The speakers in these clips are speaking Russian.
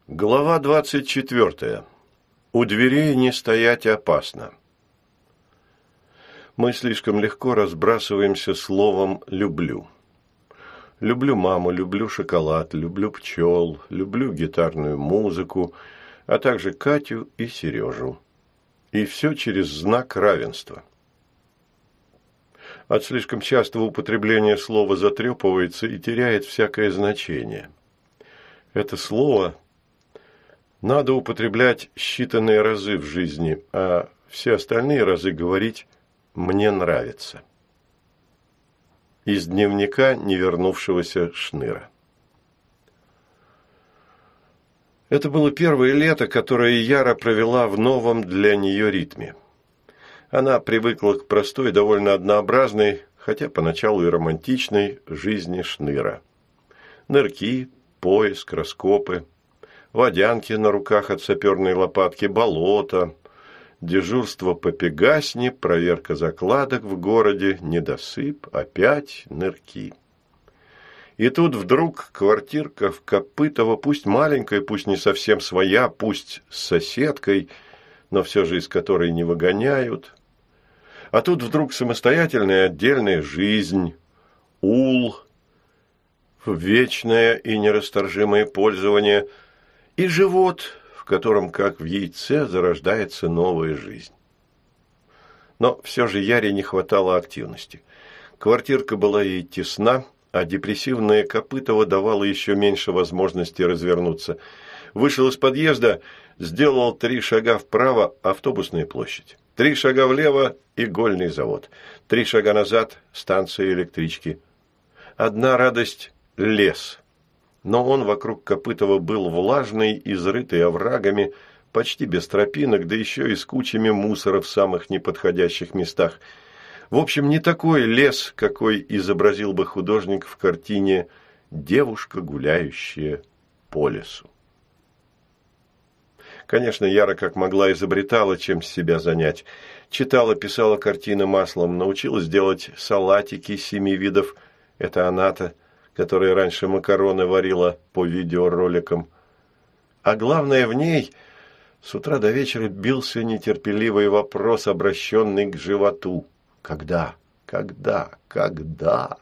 Глава 24. У дверей не стоять опасно. Мы слишком легко разбрасываемся словом «люблю». Люблю маму, люблю шоколад, люблю пчел, люблю гитарную музыку, а также Катю и Сережу. И все через знак равенства. От слишком частого употребления слово затрепывается и теряет всякое значение. Это слово надо употреблять считанные разы в жизни, а все остальные разы говорить «мне нравится». Из дневника невернувшегося Шныра. Это было первое лето, которое Яра провела в новом для нее ритме. Она привыкла к простой, довольно однообразной, хотя поначалу и романтичной, жизни Шныра. Нырки, поиск, раскопы, водянки на руках от саперной лопатки, болото, дежурство по Пегасне, проверка закладок в городе, недосып, опять нырки. И тут вдруг квартирка в Копытово, пусть маленькая, пусть не совсем своя, пусть с соседкой, но все же из которой не выгоняют. А тут вдруг самостоятельная отдельная жизнь, ул, вечное и нерасторжимое пользование, и живот, в котором, как в яйце, зарождается новая жизнь. Но все же Яре не хватало активности. Квартирка была ей тесна, а депрессивное Копытово давало еще меньше возможности развернуться. Вышел из подъезда, сделал 3 шага вправо – автобусная площадь. 3 шага влево – игольный завод. 3 шага назад – станция электрички. Одна радость – лес. Но он вокруг Копытова был влажный, изрытый оврагами, почти без тропинок, да еще и с кучами мусора в самых неподходящих местах. В общем, не такой лес, какой изобразил бы художник в картине «Девушка, гуляющая по лесу». Конечно, Яра как могла изобретала, чем себя занять. Читала, писала картины маслом, научилась делать салатики 7 видов. Это она-то, которая раньше макароны варила по видеороликам. А главное, в ней с утра до вечера бился нетерпеливый вопрос, обращенный к животу. Когда? Когда? Когда?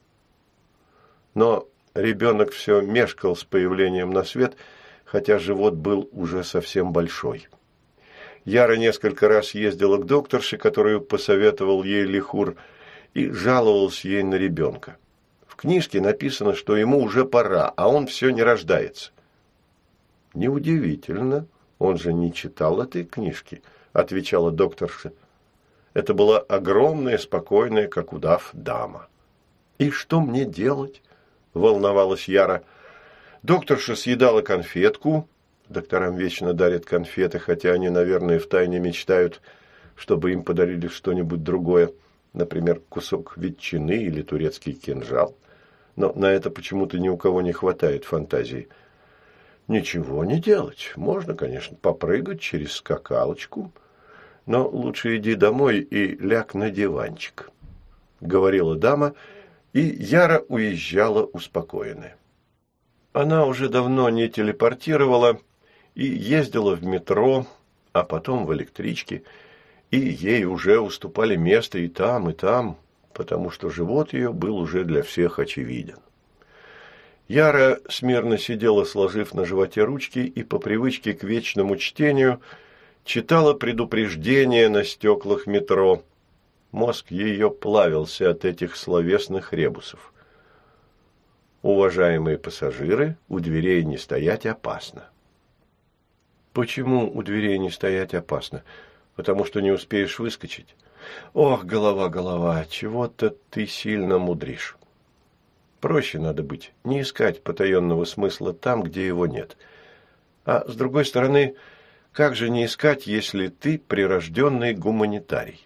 Но ребенок все мешкал с появлением на свет, хотя живот был уже совсем большой. Яра несколько раз ездила к докторше, которую посоветовал ей Лихур, и жаловалась ей на ребенка. В книжке написано, что ему уже пора, а он все не рождается. «Неудивительно, он же не читал этой книжки», – отвечала докторша. Это была огромная, спокойная, как удав, дама. «И что мне делать?» – волновалась Яра. Докторша съедала конфетку. Докторам вечно дарят конфеты, хотя они, наверное, втайне мечтают, чтобы им подарили что-нибудь другое, например, кусок ветчины или турецкий кинжал. Но на это почему-то ни у кого не хватает фантазии. Ничего не делать. Можно, конечно, попрыгать через скакалочку, но лучше иди домой и ляг на диванчик, говорила дама, и Яра уезжала успокоенная. Она уже давно не телепортировала и ездила в метро, а потом в электричке, и ей уже уступали место и там, потому что живот ее был уже для всех очевиден. Яра смирно сидела, сложив на животе ручки, и по привычке к вечному чтению читала предупреждения на стеклах метро. Мозг ее плавился от этих словесных ребусов. Уважаемые пассажиры, у дверей не стоять опасно. Почему у дверей не стоять опасно? Потому что не успеешь выскочить. Ох, голова, чего-то ты сильно мудришь. Проще надо быть, не искать потаенного смысла там, где его нет. А с другой стороны, как же не искать, если ты прирожденный гуманитарий?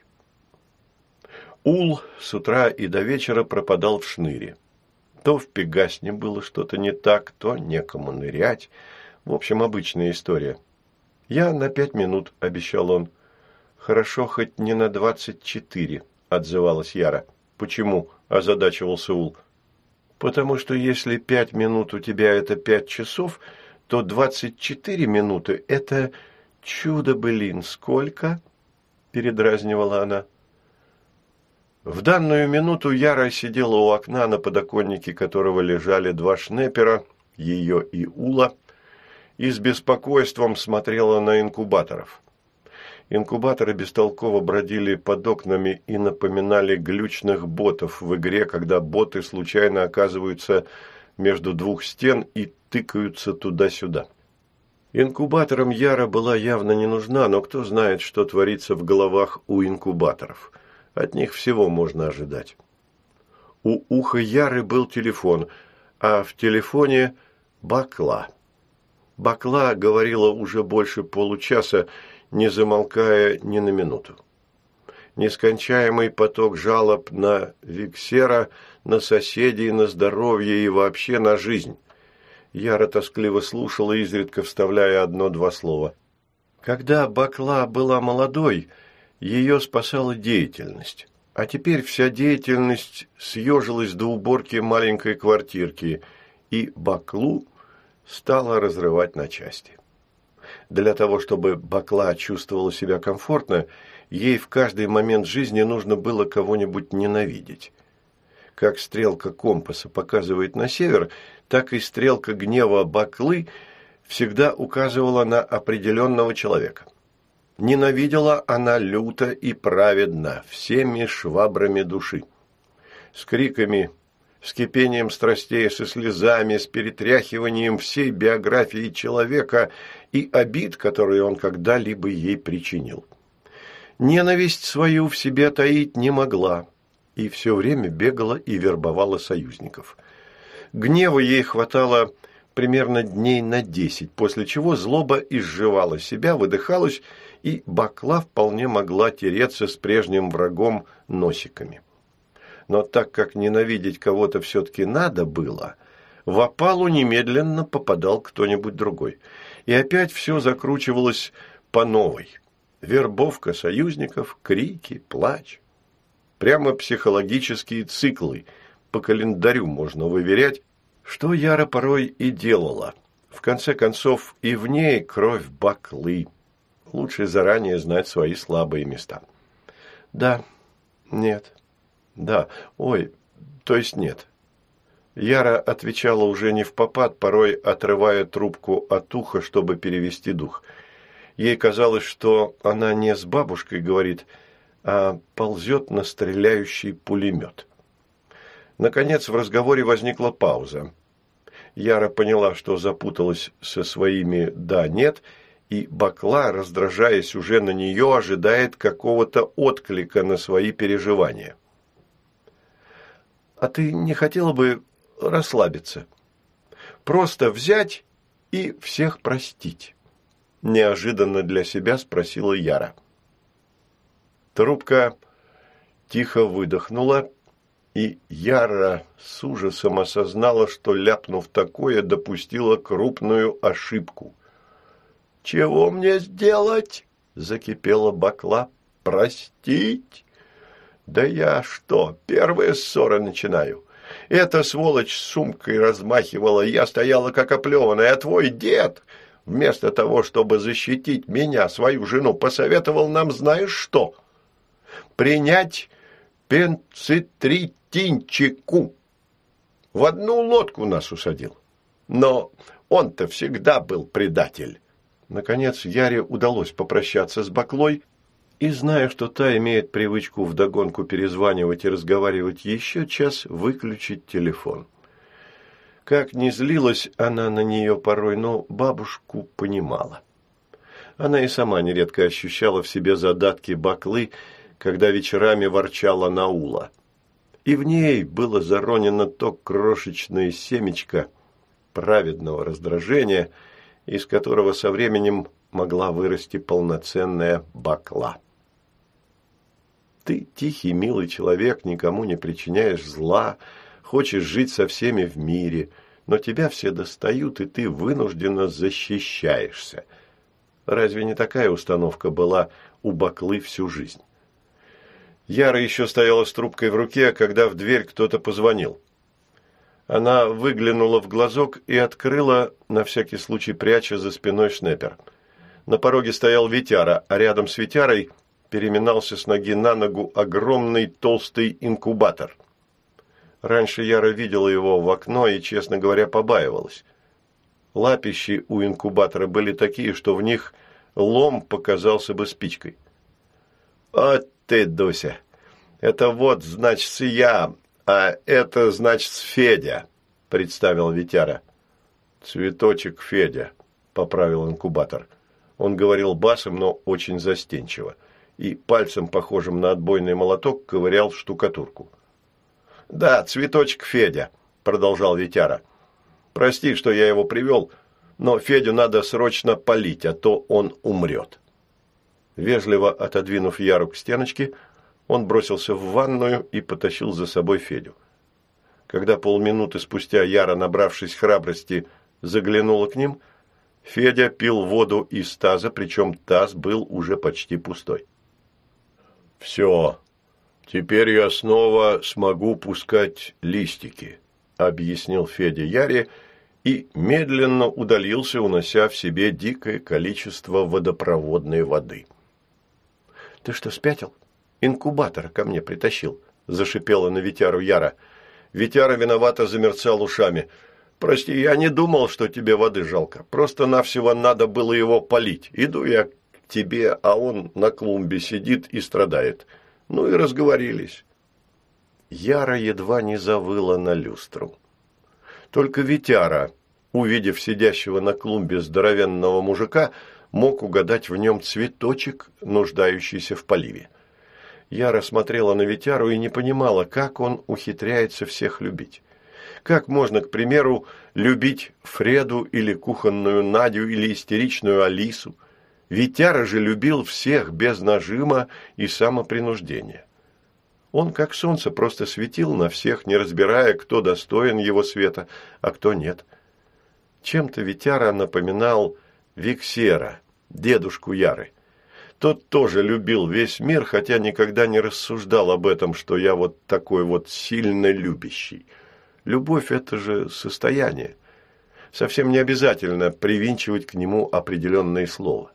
Ул с утра и до вечера пропадал в Шныре. То в Пегасне было что-то не так, то некому нырять. В общем, обычная история. «Я на 5 минут», – обещал он. «Хорошо, хоть не на 24», – отзывалась Яра. «Почему?» – озадачивался Ул. «Потому что если 5 минут у тебя – это 5 часов, то 24 минуты – это чудо-былин. Сколько? – передразнивала она. В данную минуту Яра сидела у окна, на подоконнике которого лежали два шнепера, ее и Ула, и с беспокойством смотрела на инкубаторов. Инкубаторы бестолково бродили под окнами и напоминали глючных ботов в игре, когда боты случайно оказываются между двух стен и тыкаются туда-сюда. Инкубаторам Яра была явно не нужна, но кто знает, что творится в головах у инкубаторов. От них всего можно ожидать. У уха Яры был телефон, а в телефоне Бакла. Бакла говорила уже больше получаса, не замолкая ни на минуту. Нескончаемый поток жалоб на Виксера, на соседей, на здоровье и вообще на жизнь. Яра тоскливо слушала, изредка вставляя одно-два слова. Когда Бакла была молодой, ее спасала деятельность. А теперь вся деятельность съежилась до уборки маленькой квартирки, и Баклу стала разрывать на части. Для того, чтобы Бакла чувствовала себя комфортно, ей в каждый момент жизни нужно было кого-нибудь ненавидеть. Как стрелка компаса показывает на север, так и стрелка гнева Баклы всегда указывала на определенного человека. Ненавидела она люто и праведно, всеми швабрами души. С криками, с кипением страстей, со слезами, с перетряхиванием всей биографии человека и обид, которые он когда-либо ей причинил. Ненависть свою в себе таить не могла, и все время бегала и вербовала союзников. Гнева ей хватало примерно дней на 10, после чего злоба изживала себя, выдыхалась, и Бакла вполне могла тереться с прежним врагом носиками. Но так как ненавидеть кого-то все-таки надо было, в опалу немедленно попадал кто-нибудь другой. И опять все закручивалось по новой. Вербовка союзников, крики, плач. Прямо психологические циклы. По календарю можно выверять, что Яра порой и делала. В конце концов, и в ней кровь Баклы. Лучше заранее знать свои слабые места. Да, нет, да, ой, то есть нет. Яра отвечала уже не впопад, порой отрывая трубку от уха, чтобы перевести дух. Ей казалось, что она не с бабушкой говорит, а ползет на стреляющий пулемет. Наконец в разговоре возникла пауза. Яра поняла, что запуталась со своими «да-нет», и Бакла, раздражаясь уже на нее, ожидает какого-то отклика на свои переживания. «А ты не хотела бы расслабиться? Просто взять и всех простить?» Неожиданно для себя спросила Яра. Трубка тихо выдохнула, и Яра с ужасом осознала, что, ляпнув такое, допустила крупную ошибку. «Чего мне сделать?» – закипела Бакла. «Простить? Да я что, первые ссоры начинаю. Эта сволочь с сумкой размахивала, я стояла как оплеванная, а твой дед, вместо того, чтобы защитить меня, свою жену, посоветовал нам знаешь что? Принять пенцитритинчику. В одну лодку нас усадил. Но он-то всегда был предатель». Наконец Яре удалось попрощаться с Баклой, и, зная, что та имеет привычку вдогонку перезванивать и разговаривать еще час, выключить телефон. Как ни злилась она на нее порой, но бабушку понимала. Она и сама нередко ощущала в себе задатки Баклы, когда вечерами ворчала на Ула. И в ней было заронено то крошечное семечко праведного раздражения, из которого со временем могла вырасти полноценная Бакла. Ты тихий, милый человек, никому не причиняешь зла, хочешь жить со всеми в мире, но тебя все достают, и ты вынужденно защищаешься. Разве не такая установка была у Баклы всю жизнь? Яра еще стояла с трубкой в руке, когда в дверь кто-то позвонил. Она выглянула в глазок и открыла, на всякий случай пряча за спиной шнеппер. На пороге стоял Витяра, а рядом с Витярой переминался с ноги на ногу огромный толстый инкубатор. Раньше Яра видела его в окно и, честно говоря, побаивалась. Лапищи у инкубатора были такие, что в них лом показался бы спичкой. «Вот ты, Дуся, это вот, значит, я, а это, значит, Федя», – представил Витяра. «Цветочек Федя», – поправил инкубатор. Он говорил басом, но очень застенчиво, и пальцем, похожим на отбойный молоток, ковырял в штукатурку. «Да, цветочек Федя», – продолжал Витяра. «Прости, что я его привел, но Федю надо срочно полить, а то он умрет». Вежливо отодвинув Яру к стеночке, он бросился в ванную и потащил за собой Федю. Когда полминуты спустя Яра, набравшись храбрости, заглянула к ним, Федя пил воду из таза, причем таз был уже почти пустой. «Все, теперь я снова смогу пускать листики», – объяснил Федя Яре и медленно удалился, унося в себе дикое количество водопроводной воды. «Ты что, спятил? Инкубатор ко мне притащил», – зашипела на Витяру Яра. Витяра виновато замерцал ушами. «Прости, я не думал, что тебе воды жалко. Просто-навсего надо было его полить. Иду я к тебе, а он на клумбе сидит и страдает. Ну и разговорились». Яра едва не завыла на люстру. Только Витяра, увидев сидящего на клумбе здоровенного мужика, мог угадать в нем цветочек, нуждающийся в поливе. Яра смотрела на Витяру и не понимала, как он ухитряется всех любить. Как можно, к примеру, любить Фреду или кухонную Надю или истеричную Алису? Витяра же любил всех без нажима и самопринуждения. Он, как солнце, просто светил на всех, не разбирая, кто достоин его света, а кто нет. Чем-то Витяра напоминал Виксера, дедушку Яры. Тот тоже любил весь мир, хотя никогда не рассуждал об этом, что я вот такой вот сильно любящий. Любовь – это же состояние. Совсем не обязательно привинчивать к нему определенное слово.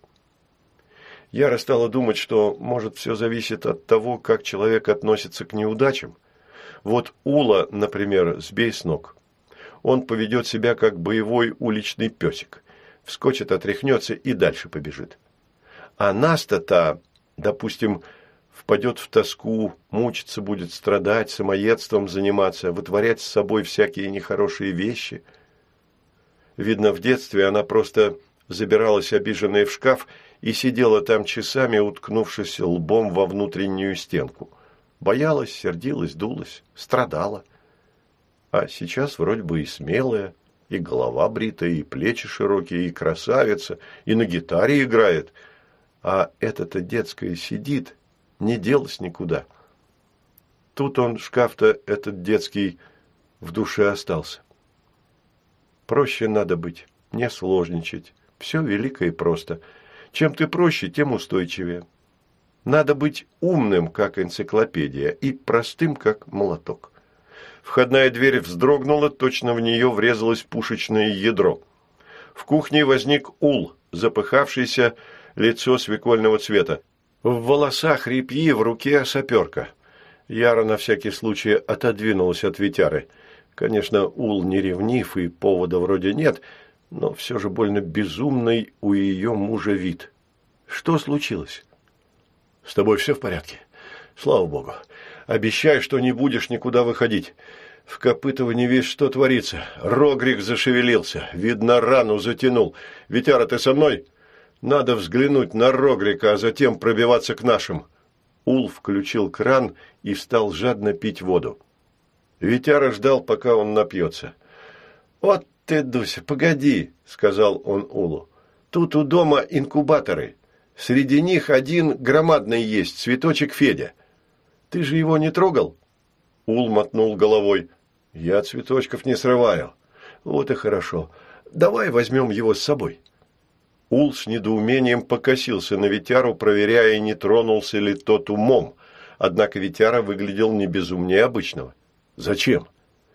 Яра стала думать, что, может, все зависит от того, как человек относится к неудачам. Вот Ула, например, сбей с ног. Он поведет себя как боевой уличный песик. Вскочит, отряхнется и дальше побежит. А Наста-то, допустим, впадет в тоску, мучиться будет, страдать, самоедством заниматься, вытворять с собой всякие нехорошие вещи. Видно, в детстве она просто забиралась обиженная в шкаф и сидела там часами, уткнувшись лбом во внутреннюю стенку. Боялась, сердилась, дулась, страдала. А сейчас вроде бы и смелая, и голова бритая, и плечи широкие, и красавица, и на гитаре играет. А это-то детское сидит, не делось никуда. Тут он, шкаф-то этот детский, в душе остался. Проще надо быть, не сложничать. Все велико и просто. Чем ты проще, тем устойчивее. Надо быть умным, как энциклопедия, и простым, как молоток. Входная дверь вздрогнула, точно в нее врезалось пушечное ядро. В кухне возник Ул, запыхавшийся, лицо свекольного цвета. В волосах репьи, в руке саперка. Яра на всякий случай отодвинулась от Витяры. Конечно, Ул не ревнив и повода вроде нет, но все же больно безумный у ее мужа вид. Что случилось? С тобой все в порядке? Слава богу. Обещай, что не будешь никуда выходить. В Копытово не весь что творится. Рогрик зашевелился. Видно, рану затянул. Витяра, ты со мной? Надо взглянуть на Рогрика, а затем пробиваться к нашим. Ул включил кран и стал жадно пить воду. Витяра ждал, пока он напьется. «Вот ты, Дуся, погоди», — сказал он Улу. «Тут у дома инкубаторы. Среди них один громадный есть, цветочек Федя. Ты же его не трогал?» Ул мотнул головой. «Я цветочков не срываю». «Вот и хорошо. Давай возьмем его с собой». Ул с недоумением покосился на Витяру, проверяя, не тронулся ли тот умом. Однако Витяра выглядел не безумнее обычного. «Зачем?»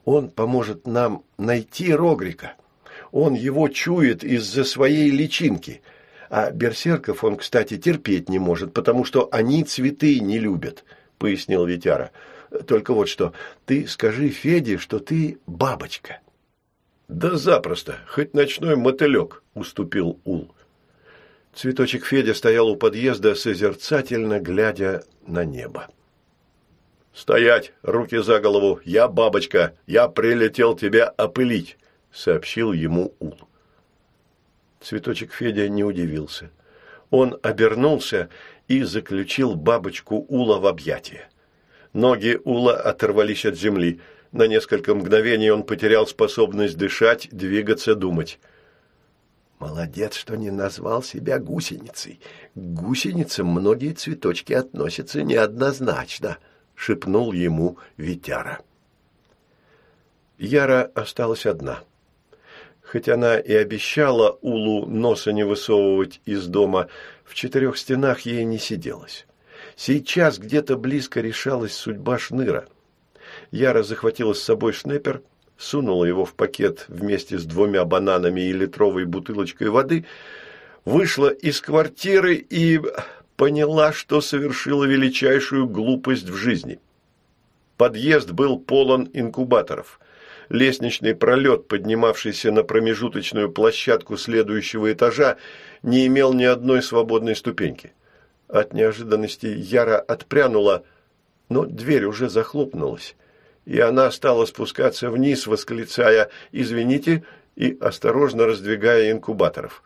Он поможет нам найти Рогрика. Он его чует из-за своей личинки. А берсерков он, кстати, терпеть не может, потому что они цветы не любят, пояснил Витяра. Только вот что, ты скажи Феде, что ты бабочка. Да запросто, хоть ночной мотылек, уступил Ул. Цветочек Федя стоял у подъезда, созерцательно глядя на небо. «Стоять! Руки за голову! Я бабочка! Я прилетел тебя опылить!» — сообщил ему Ул. Цветочек Федя не удивился. Он обернулся и заключил бабочку Ула в объятия. Ноги Ула оторвались от земли. На несколько мгновений он потерял способность дышать, двигаться, думать. «Молодец, что не назвал себя гусеницей. К гусеницам многие цветочки относятся неоднозначно», — шепнул ему Витяра. Яра осталась одна. Хоть она и обещала Улу носа не высовывать из дома, в 4 стенах ей не сиделось. Сейчас где-то близко решалась судьба шныра. Яра захватила с собой шнеппер, сунула его в пакет вместе с 2 бананами и литровой бутылочкой воды, вышла из квартиры и поняла, что совершила величайшую глупость в жизни. Подъезд был полон инкубаторов. Лестничный пролет, поднимавшийся на промежуточную площадку следующего этажа, не имел ни одной свободной ступеньки. От неожиданности Яра отпрянула, но дверь уже захлопнулась, и она стала спускаться вниз, восклицая «Извините» и осторожно раздвигая инкубаторов.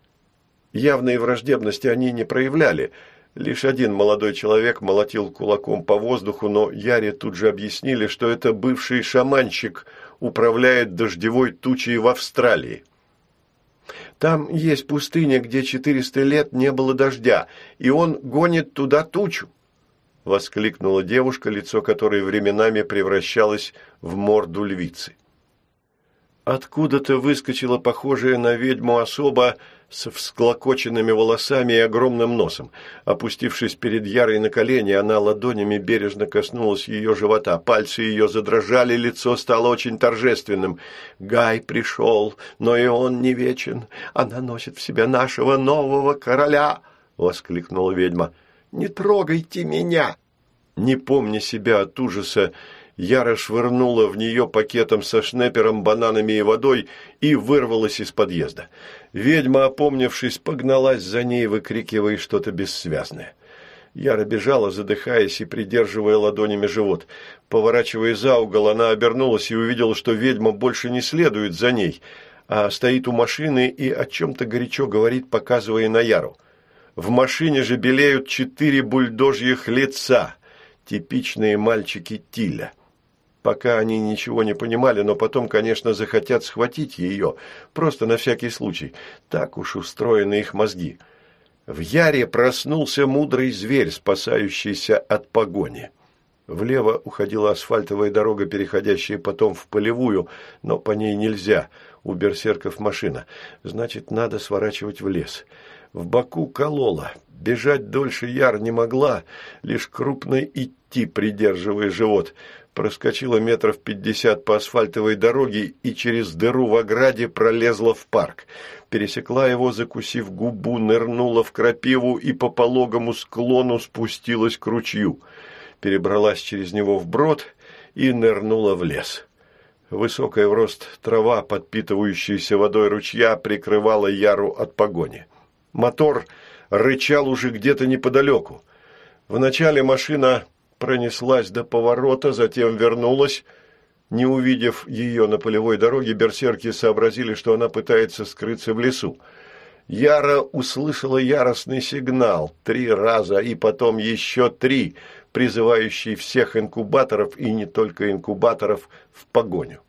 Явной враждебности они не проявляли. Лишь один молодой человек молотил кулаком по воздуху, но Яре тут же объяснили, что это бывший шаманщик управляет дождевой тучей в Австралии. Там есть пустыня, где 400 лет не было дождя, и он гонит туда тучу, — воскликнула девушка, лицо которой временами превращалось в морду львицы. Откуда-то выскочила похожая на ведьму особа с всклокоченными волосами и огромным носом. Опустившись перед Ярой на колени, она ладонями бережно коснулась ее живота. Пальцы ее задрожали, лицо стало очень торжественным. «Гай пришел, но и он не вечен. Она носит в себе нашего нового короля!» — воскликнула ведьма. «Не трогайте меня!» Не помня себя от ужаса, Яра швырнула в нее пакетом со шнеппером, бананами и водой и вырвалась из подъезда. Ведьма, опомнившись, погналась за ней, выкрикивая что-то бессвязное. Яра бежала, задыхаясь и придерживая ладонями живот. Поворачивая за угол, она обернулась и увидела, что ведьма больше не следует за ней, а стоит у машины и о чем-то горячо говорит, показывая на Яру. В машине же белеют 4 бульдожьих лица, типичные мальчики Тиля. Пока они ничего не понимали, но потом, конечно, захотят схватить ее, просто на всякий случай. Так уж устроены их мозги. В Яре проснулся мудрый зверь, спасающийся от погони. Влево уходила асфальтовая дорога, переходящая потом в полевую, но по ней нельзя, у берсерков машина. Значит, надо сворачивать в лес. В боку колола. Бежать дольше Яр не могла, лишь крупно идти, придерживая живот. Проскочила 50 метров по асфальтовой дороге и через дыру в ограде пролезла в парк. Пересекла его, закусив губу, нырнула в крапиву и по пологому склону спустилась к ручью. Перебралась через него вброд и нырнула в лес. Высокая в рост трава, подпитывающаяся водой ручья, прикрывала Яру от погони. Мотор рычал уже где-то неподалеку. Вначале машина пронеслась до поворота, затем вернулась. Не увидев ее на полевой дороге, берсерки сообразили, что она пытается скрыться в лесу. Яра услышала яростный сигнал 3 раза и потом еще 3, призывающий всех инкубаторов и не только инкубаторов в погоню.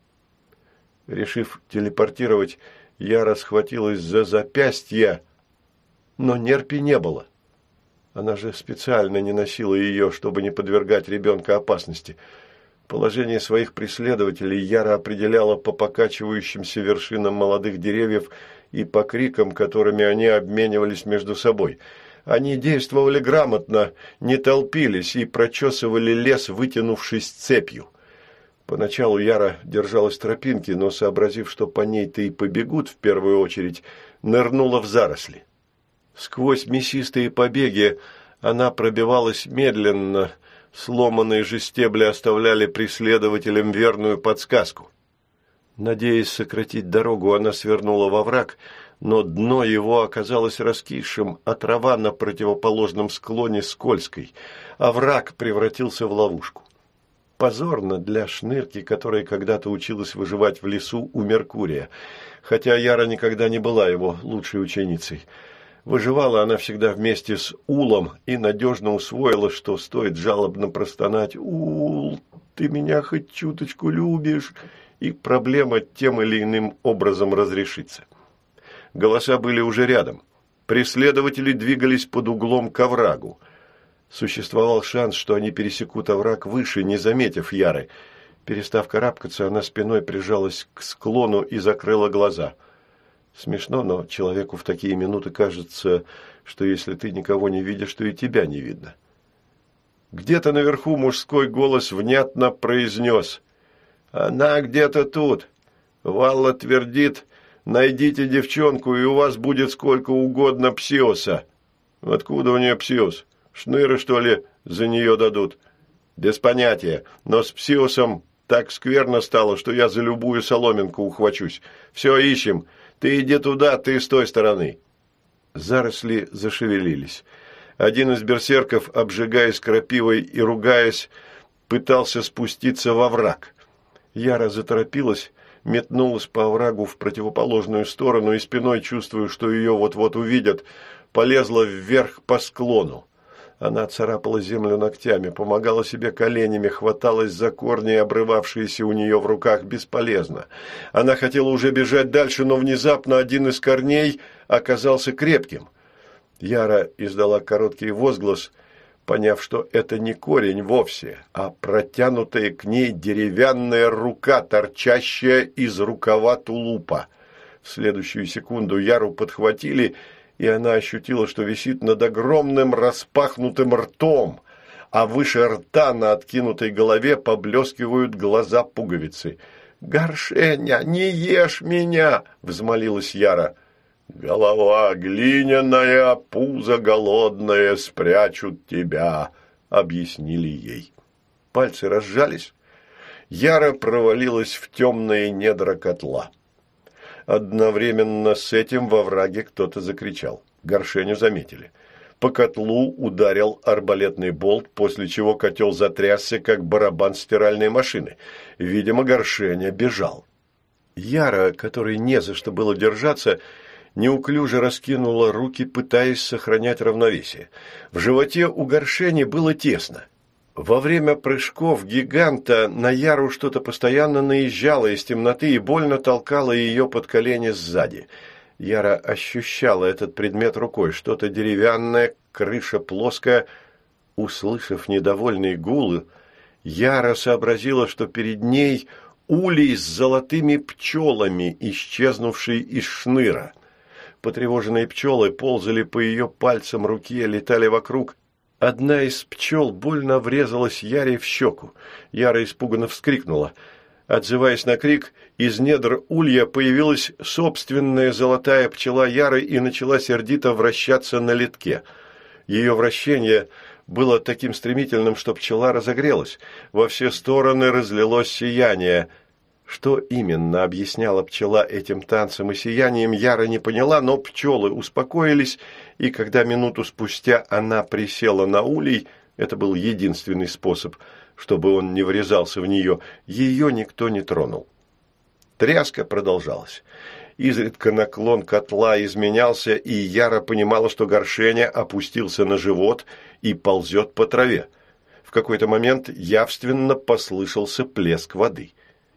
Решив телепортировать, Яра схватилась за запястье, но нерпи не было. Она же специально не носила ее, чтобы не подвергать ребенка опасности. Положение своих преследователей Яра определяла по покачивающимся вершинам молодых деревьев и по крикам, которыми они обменивались между собой. Они действовали грамотно, не толпились и прочесывали лес, вытянувшись цепью. Поначалу Яра держалась тропинки, но, сообразив, что по ней-то и побегут в первую очередь, нырнула в заросли. Сквозь мясистые побеги она пробивалась медленно, сломанные же стебли оставляли преследователям верную подсказку. Надеясь сократить дорогу, она свернула во враг, но дно его оказалось раскисшим, а трава на противоположном склоне скользкой, а враг превратился в ловушку. Позорно для Шнырки, которая когда-то училась выживать в лесу у Меркурия, хотя Яра никогда не была его лучшей ученицей. Выживала она всегда вместе с Улом и надежно усвоила, что стоит жалобно простонать «Ул, ты меня хоть чуточку любишь?» и проблема тем или иным образом разрешится. Голоса были уже рядом. Преследователи двигались под углом к оврагу. Существовал шанс, что они пересекут овраг выше, не заметив Яры. Перестав карабкаться, она спиной прижалась к склону и закрыла глаза. Смешно, но человеку в такие минуты кажется, что если ты никого не видишь, то и тебя не видно. Где-то наверху мужской голос внятно произнес: «Она где-то тут. Валла твердит: найдите девчонку, и у вас будет сколько угодно псиоса». Откуда у нее псиос? Шныры, что ли, за нее дадут? Без понятия, но с псиосом так скверно стало, что я за любую соломинку ухвачусь. Все, ищем. Ты иди туда, ты с той стороны. Заросли зашевелились. Один из берсерков, обжигаясь крапивой и ругаясь, пытался спуститься во враг. Яра заторопилась, метнулась по оврагу в противоположную сторону и спиной, чувствуя, что ее вот-вот увидят, полезла вверх по склону. Она царапала землю ногтями, помогала себе коленями, хваталась за корни, обрывавшиеся у нее в руках, бесполезно. Она хотела уже бежать дальше, но внезапно один из корней оказался крепким. Яра издала короткий возглас, поняв, что это не корень вовсе, а протянутая к ней деревянная рука, торчащая из рукава тулупа. В следующую секунду Яру подхватили, и она ощутила, что висит над огромным распахнутым ртом, а выше рта на откинутой голове поблескивают глаза пуговицы. «Горшеня, не ешь меня!» – взмолилась Яра. «Голова глиняная, пузо голодное спрячут тебя», – объяснили ей. Пальцы разжались. Яра провалилась в темные недра котла. Одновременно с этим во враге кто-то закричал. Горшеню заметили. По котлу ударил арбалетный болт, после чего котел затрясся, как барабан стиральной машины. Видимо, Горшеня бежал. Яра, которой не за что было держаться, неуклюже раскинула руки, пытаясь сохранять равновесие. В животе у Горшени было тесно. Во время прыжков гиганта на Яру что-то постоянно наезжало из темноты и больно толкало ее под колени сзади. Яра ощущала этот предмет рукой, что-то деревянное, крыша плоская. Услышав недовольные гулы, Яра сообразила, что перед ней улей с золотыми пчелами, исчезнувший из шныра. Потревоженные пчелы ползали по ее пальцам руке, летали вокруг. Одна из пчел больно врезалась Яре в щеку. Яра испуганно вскрикнула. Отзываясь на крик, из недр улья появилась собственная золотая пчела Яры и начала сердито вращаться на литке. Ее вращение было таким стремительным, что пчела разогрелась. Во все стороны разлилось сияние. Что именно объясняла пчела этим танцем и сиянием, Яра не поняла, но пчелы успокоились, и когда минуту спустя она присела на улей, это был единственный способ, чтобы он не врезался в нее, ее никто не тронул. Тряска продолжалась. Изредка наклон котла изменялся, и Яра понимала, что Горшеня опустился на живот и ползет по траве. В какой-то момент явственно послышался плеск воды.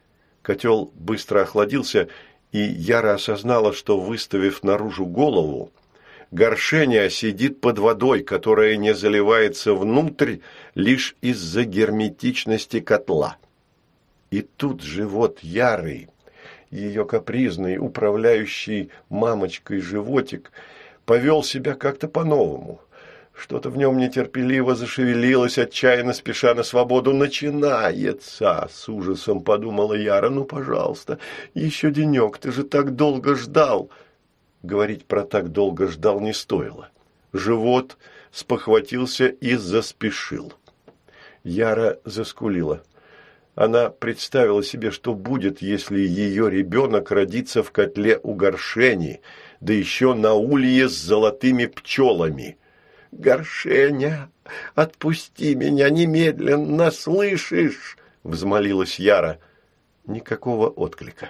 Котел быстро охладился, и Яра осознала, что, выставив наружу голову, Горшеня сидит под водой, которая не заливается внутрь лишь из-за герметичности котла. И тут живот Яры, ее капризный, управляющий мамочкой животик, повел себя как-то по-новому. Что-то в нем нетерпеливо зашевелилось, отчаянно спеша на свободу. «Начинается!» – с ужасом подумала Яра. «Ну, пожалуйста, еще денек, ты же так долго ждал!» Говорить про «так долго ждал» не стоило. Живот спохватился и заспешил. Яра заскулила. Она представила себе, что будет, если ее ребенок родится в котле у Горшени, да еще на улье с золотыми пчелами. «Горшеня, отпусти меня немедленно, слышишь?» – взмолилась Яра. Никакого отклика.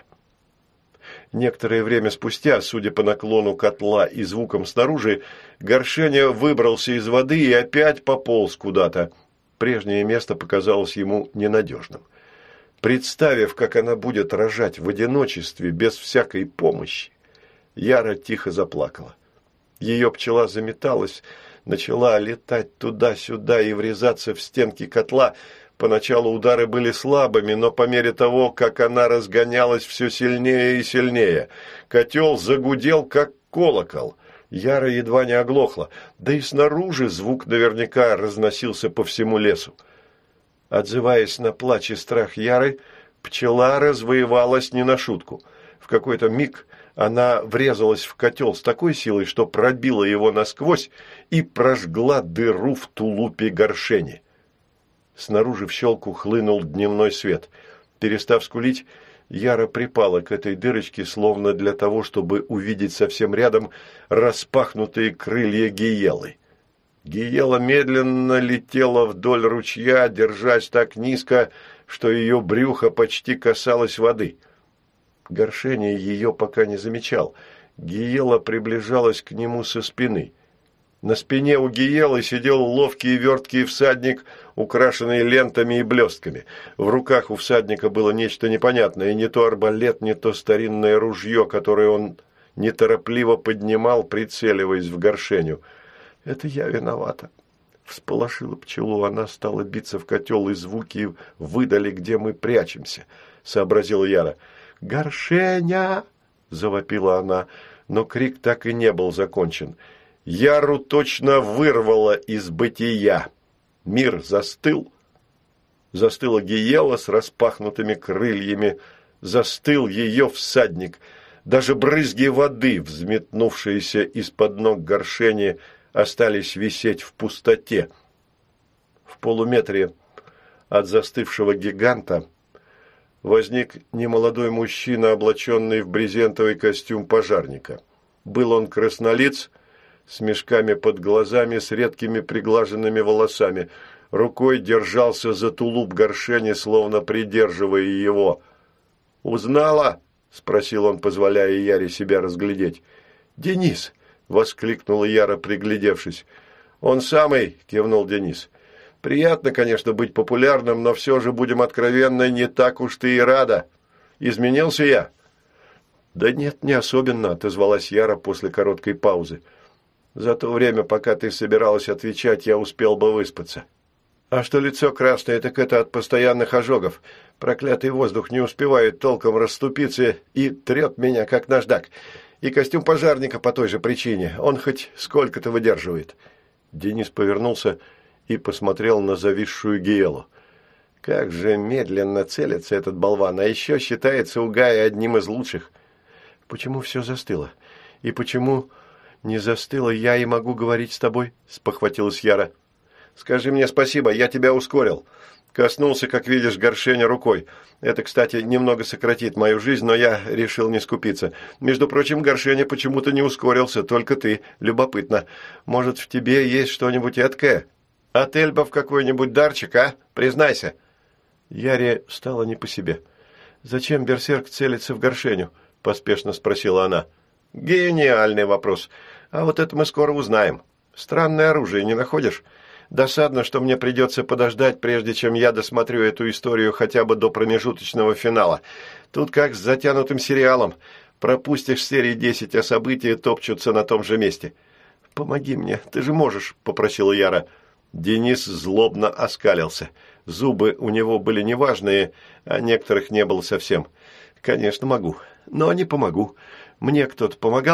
Некоторое время спустя, судя по наклону котла и звукам снаружи, Горшеня выбрался из воды и опять пополз куда-то. Прежнее место показалось ему ненадежным. Представив, как она будет рожать в одиночестве, без всякой помощи, Яра тихо заплакала. Ее пчела заметалась, начала летать туда-сюда и врезаться в стенки котла. Поначалу удары были слабыми, но по мере того, как она разгонялась все сильнее и сильнее, котел загудел, как колокол. Яра едва не оглохла, да и снаружи звук наверняка разносился по всему лесу. Отзываясь на плач и страх Яры, пчела развоевалась не на шутку. В какой-то миг она врезалась в котел с такой силой, что пробила его насквозь и прожгла дыру в тулупе Горшени. Снаружи в щелку хлынул дневной свет. Перестав скулить, Яра припала к этой дырочке, словно для того, чтобы увидеть совсем рядом распахнутые крылья гиелы. Гиела медленно летела вдоль ручья, держась так низко, что ее брюхо почти касалось воды. Горшеня ее пока не замечал. Гиела приближалась к нему со спины. На спине у гиелы сидел ловкий и верткий всадник, украшенный лентами и блестками. В руках у всадника было нечто непонятное, не то арбалет, не то старинное ружье, которое он неторопливо поднимал, прицеливаясь в Горшеню. «Это я виновата», — всполошила пчелу. Она стала биться в котел, и звуки выдали, где мы прячемся, — сообразила Яра. «Горшеня!» – завопила она, но крик так и не был закончен. Яру точно вырвало из бытия. Мир застыл. Застыла гиела с распахнутыми крыльями. Застыл ее всадник. Даже брызги воды, взметнувшиеся из-под ног Горшени, остались висеть в пустоте. В полуметре от застывшего гиганта возник немолодой мужчина, облаченный в брезентовый костюм пожарника. Был он краснолиц, с мешками под глазами, с редкими приглаженными волосами. Рукой держался за тулуп Горшени, словно придерживая его. «Узнала?» – спросил он, позволяя Яре себя разглядеть. «Денис!» – воскликнула Яра, приглядевшись. «Он самый!» – кивнул Денис. «Приятно, конечно, быть популярным, но все же, будем откровенны, не так уж ты и рада. Изменился я?» «Да нет, не особенно», – отозвалась Яра после короткой паузы. «За то время, пока ты собиралась отвечать, я успел бы выспаться. А что лицо красное, так это от постоянных ожогов. Проклятый воздух не успевает толком расступиться и трет меня, как наждак. И костюм пожарника по той же причине. Он хоть сколько-то выдерживает». Денис повернулся и посмотрел на зависшую гиелу. Как же медленно целится этот болван, а еще считается у Гая одним из лучших. «Почему все застыло? И почему не застыло я и могу говорить с тобой?» – спохватилась Яра. «Скажи мне спасибо, я тебя ускорил. Коснулся, как видишь, Горшеня рукой. Это, кстати, немного сократит мою жизнь, но я решил не скупиться. Между прочим, Горшеня почему-то не ускорился, только ты. Любопытно. Может, в тебе есть что-нибудь эдкое? От эльбов какой-нибудь дарчик, а? Признайся». Яре стало не по себе. «Зачем берсерк целится в Горшеню?» – поспешно спросила она. «Гениальный вопрос. А вот это мы скоро узнаем. Странное оружие, не находишь? Досадно, что мне придется подождать, прежде чем я досмотрю эту историю хотя бы до промежуточного финала. Тут как с затянутым сериалом. Пропустишь серии 10, а события топчутся на том же месте. Помоги мне, ты же можешь», – попросила Яра. Денис злобно оскалился. Зубы у него были неважные, а некоторых не было совсем. «Конечно, могу, но не помогу. Мне кто-то помогал?»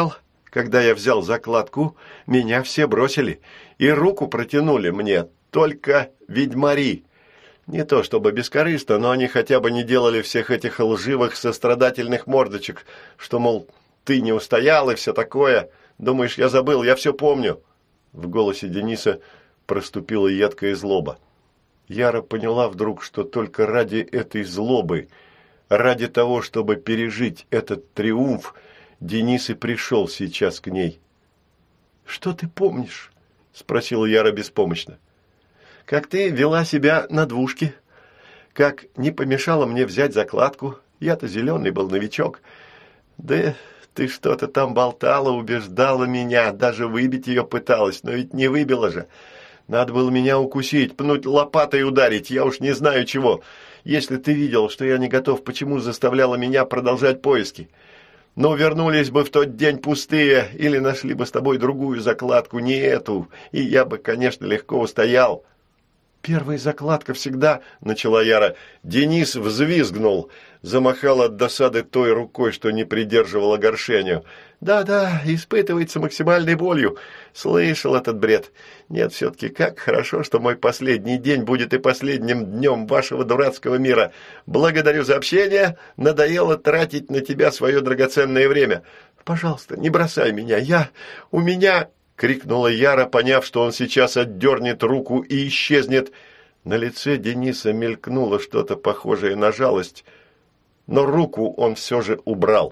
Когда я взял закладку, меня все бросили и руку протянули мне, только ведьмари. Не то чтобы бескорыстно, но они хотя бы не делали всех этих лживых сострадательных мордочек, что, мол, ты не устоял и все такое. Думаешь, я забыл, я все помню». В голосе Дениса проступила едкая злоба. Яра поняла вдруг, что только ради этой злобы, ради того, чтобы пережить этот триумф, Денис и пришел сейчас к ней. «Что ты помнишь?» – спросила Яра беспомощно. «Как ты вела себя на двушке, как не помешала мне взять закладку. Я-то зеленый был новичок. Да ты что-то там болтала, убеждала меня, даже выбить ее пыталась, но ведь не выбила же. Надо было меня укусить, пнуть лопатой и ударить, я уж не знаю чего. Если ты видел, что я не готов, почему заставляла меня продолжать поиски? Но вернулись бы в тот день пустые, или нашли бы с тобой другую закладку, не эту, и я бы, конечно, легко устоял». «Первая закладка всегда», – начала Яра. Денис взвизгнул, замахал от досады той рукой, что не придерживала горшеню. «Да, испытывается максимальной болью. Слышал этот бред. Нет, все-таки как хорошо, что мой последний день будет и последним днем вашего дурацкого мира. Благодарю за общение. Надоело тратить на тебя свое драгоценное время. Пожалуйста, не бросай меня. У меня...» — крикнула Яра, поняв, что он сейчас отдернет руку и исчезнет. На лице Дениса мелькнуло что-то похожее на жалость, но руку он все же убрал.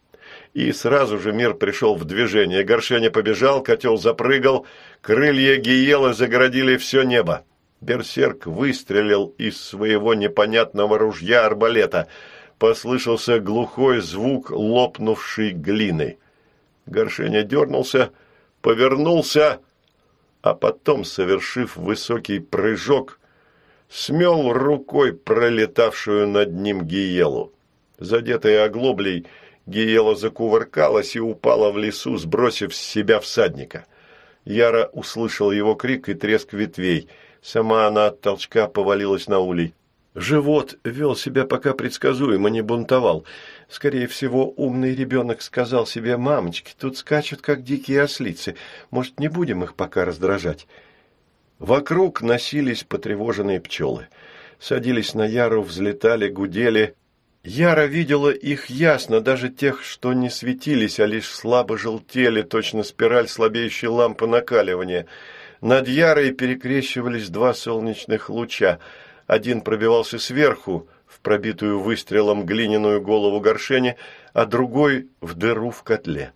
И сразу же мир пришел в движение. Горшеня побежал, котел запрыгал, крылья Гиелы загородили все небо. Берсерк выстрелил из своего непонятного ружья-арбалета. Послышался глухой звук лопнувшей глины. Горшеня дернулся, повернулся, а потом, совершив высокий прыжок, смел рукой пролетавшую над ним Гиелу. Задетая оглоблей, Гиела закувыркалась и упала в лесу, сбросив с себя всадника. Яра услышала его крик и треск ветвей. Сама она от толчка повалилась на улей. Живот вел себя пока предсказуемо, не бунтовал. Скорее всего, умный ребенок сказал себе: «Мамочки, тут скачут, как дикие ослицы. Может, не будем их пока раздражать?» Вокруг носились потревоженные пчелы. Садились на Яру, взлетали, гудели. Яра видела их ясно, даже тех, что не светились, а лишь слабо желтели, точно спираль слабеющей лампы накаливания. Над Ярой перекрещивались два солнечных луча. Один пробивался сверху, в пробитую выстрелом глиняную голову горшени, а другой – в дыру в котле.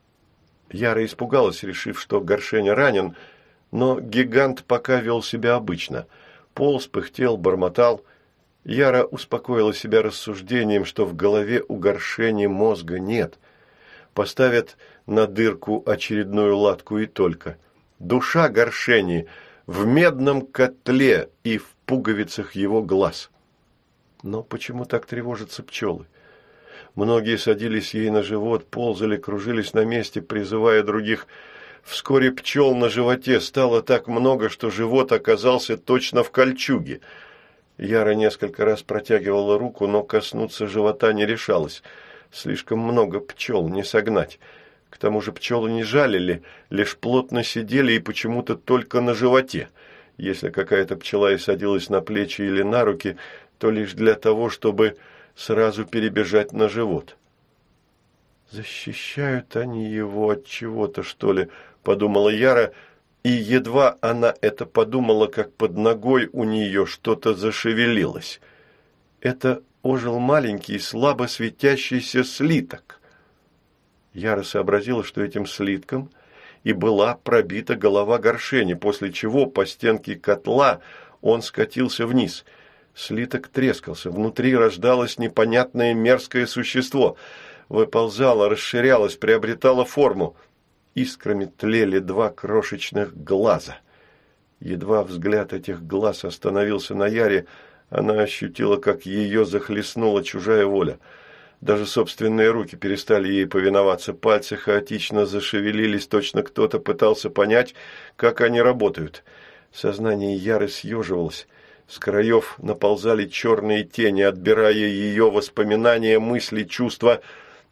Яра испугалась, решив, что горшеня ранен, но гигант пока вел себя обычно. Полз, пыхтел, бормотал. Яра успокоила себя рассуждением, что в голове у горшени мозга нет. Поставят на дырку очередную латку и только. Душа горшени в медном котле и в пуговицах его глаз. Но почему так тревожатся пчелы? Многие садились ей на живот, ползали, кружились на месте, призывая других. Вскоре пчел на животе стало так много, что живот оказался точно в кольчуге. Яра несколько раз протягивала руку, но коснуться живота не решалась. Слишком много пчел, не согнать. К тому же пчелы не жалили, лишь плотно сидели и почему-то только на животе. Если какая-то пчела и садилась на плечи или на руки, то лишь для того, чтобы сразу перебежать на живот. «Защищают они его от чего-то, что ли?» – подумала Яра, и едва она это подумала, как под ногой у нее что-то зашевелилось. Это ожил маленький, слабо светящийся слиток. Яра сообразила, что этим слитком и была пробита голова горшени, после чего по стенке котла он скатился вниз. Слиток трескался, внутри рождалось непонятное мерзкое существо. Выползало, расширялось, приобретало форму. Искрами тлели два крошечных глаза. Едва взгляд этих глаз остановился на Яре, она ощутила, как ее захлестнула чужая воля. Даже собственные руки перестали ей повиноваться, пальцы хаотично зашевелились, точно кто-то пытался понять, как они работают. Сознание Яры съеживалось, с краев наползали черные тени, отбирая ее воспоминания, мысли, чувства.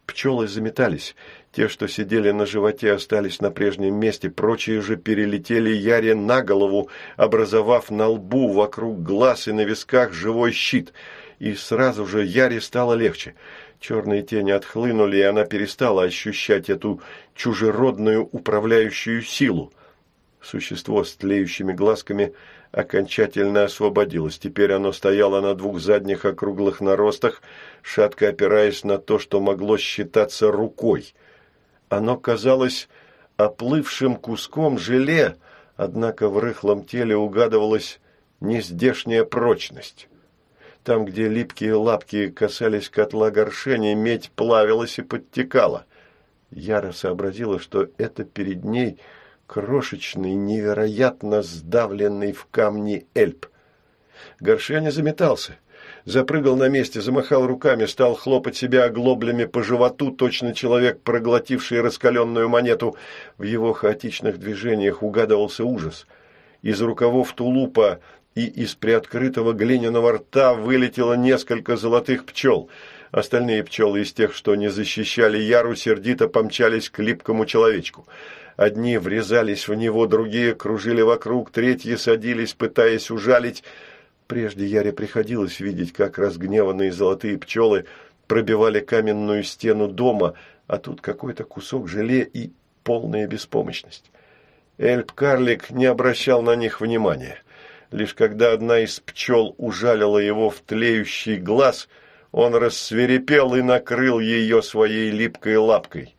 Пчелы заметались. Те, что сидели на животе, остались на прежнем месте, прочие же перелетели Яре на голову, образовав на лбу, вокруг глаз и на висках живой щит. И сразу же Яре стало легче. Черные тени отхлынули, и она перестала ощущать эту чужеродную управляющую силу. Существо с тлеющими глазками окончательно освободилось. Теперь оно стояло на двух задних округлых наростах, шатко опираясь на то, что могло считаться рукой. Оно казалось оплывшим куском желе, однако в рыхлом теле угадывалась нездешняя прочность. Там, где липкие лапки касались котла горшения, медь плавилась и подтекала. Яра сообразила, что это перед ней крошечный, невероятно сдавленный в камни эльп. Горшеня заметался, запрыгал на месте, замахал руками, стал хлопать себя оглоблями по животу, точно человек, проглотивший раскаленную монету. В его хаотичных движениях угадывался ужас. Из рукавов тулупа и из приоткрытого глиняного рта вылетело несколько золотых пчел. Остальные пчелы из тех, что не защищали Яру, сердито помчались к липкому человечку. Одни врезались в него, другие кружили вокруг, третьи садились, пытаясь ужалить. Прежде Яре приходилось видеть, как разгневанные золотые пчелы пробивали каменную стену дома, а тут какой-то кусок желе и полная беспомощность. Эльп-карлик не обращал на них внимания. Лишь когда одна из пчел ужалила его в тлеющий глаз, он рассвирепел и накрыл ее своей липкой лапкой.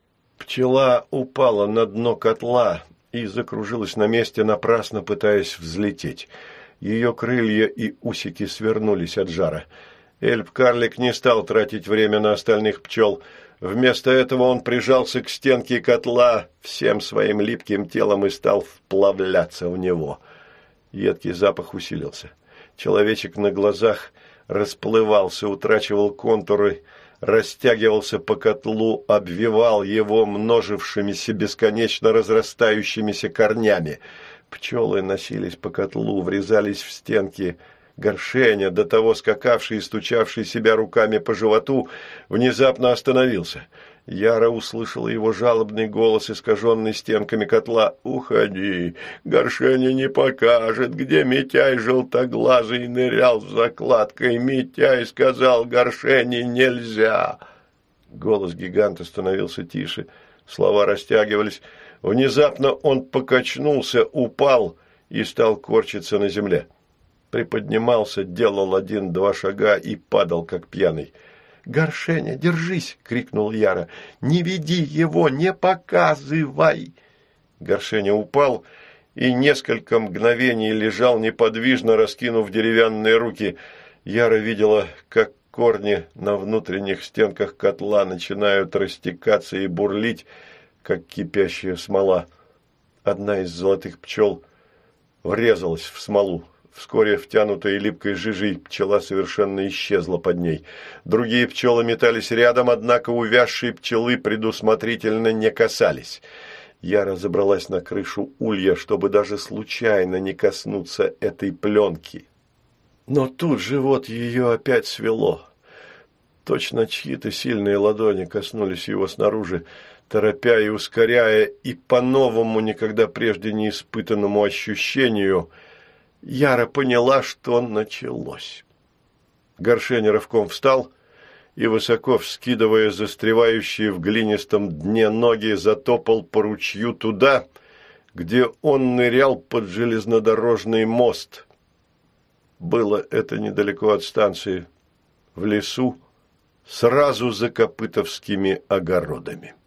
Пчела упала на дно котла и закружилась на месте, напрасно пытаясь взлететь. Ее крылья и усики свернулись от жара. Эльп-карлик не стал тратить время на остальных пчел. Вместо этого он прижался к стенке котла всем своим липким телом и стал вплавляться в него. Едкий запах усилился. Человечек на глазах расплывался, утрачивал контуры, растягивался по котлу, обвивал его множившимися, бесконечно разрастающимися корнями. Пчелы носились по котлу, врезались в стенки. Горшеня, до того скакавший и стучавший себя руками по животу, внезапно остановился. Яра услышала его жалобный голос, искаженный стенками котла. «Уходи, Горшеня не покажет, где Митяй желтоглазый нырял с закладкой. Митяй сказал, Горшене нельзя!» Голос гиганта становился тише, слова растягивались. Внезапно он покачнулся, упал и стал корчиться на земле. Приподнимался, делал 1-2 шага и падал, как пьяный. «Горшеня, держись!» — крикнул Яра. «Не веди его, не показывай!» Горшеня упал и несколько мгновений лежал неподвижно, раскинув деревянные руки. Яра видела, как корни на внутренних стенках котла начинают растекаться и бурлить, как кипящая смола. Одна из золотых пчел врезалась в смолу. Вскоре, втянутая липкой жижей, пчела совершенно исчезла под ней. Другие пчелы метались рядом, однако увязшие пчелы предусмотрительно не касались. Яра забралась на крышу улья, чтобы даже случайно не коснуться этой пленки. Но тут живот ее опять свело. Точно чьи-то сильные ладони коснулись его снаружи, торопя и ускоряя, и по-новому, никогда прежде не испытанному ощущению – Яра поняла, что началось. Горшеня рывком встал и, высоко вскидывая застревающие в глинистом дне ноги, затопал по ручью туда, где он нырял под железнодорожный мост. Было это недалеко от станции, в лесу, сразу за копытовскими огородами.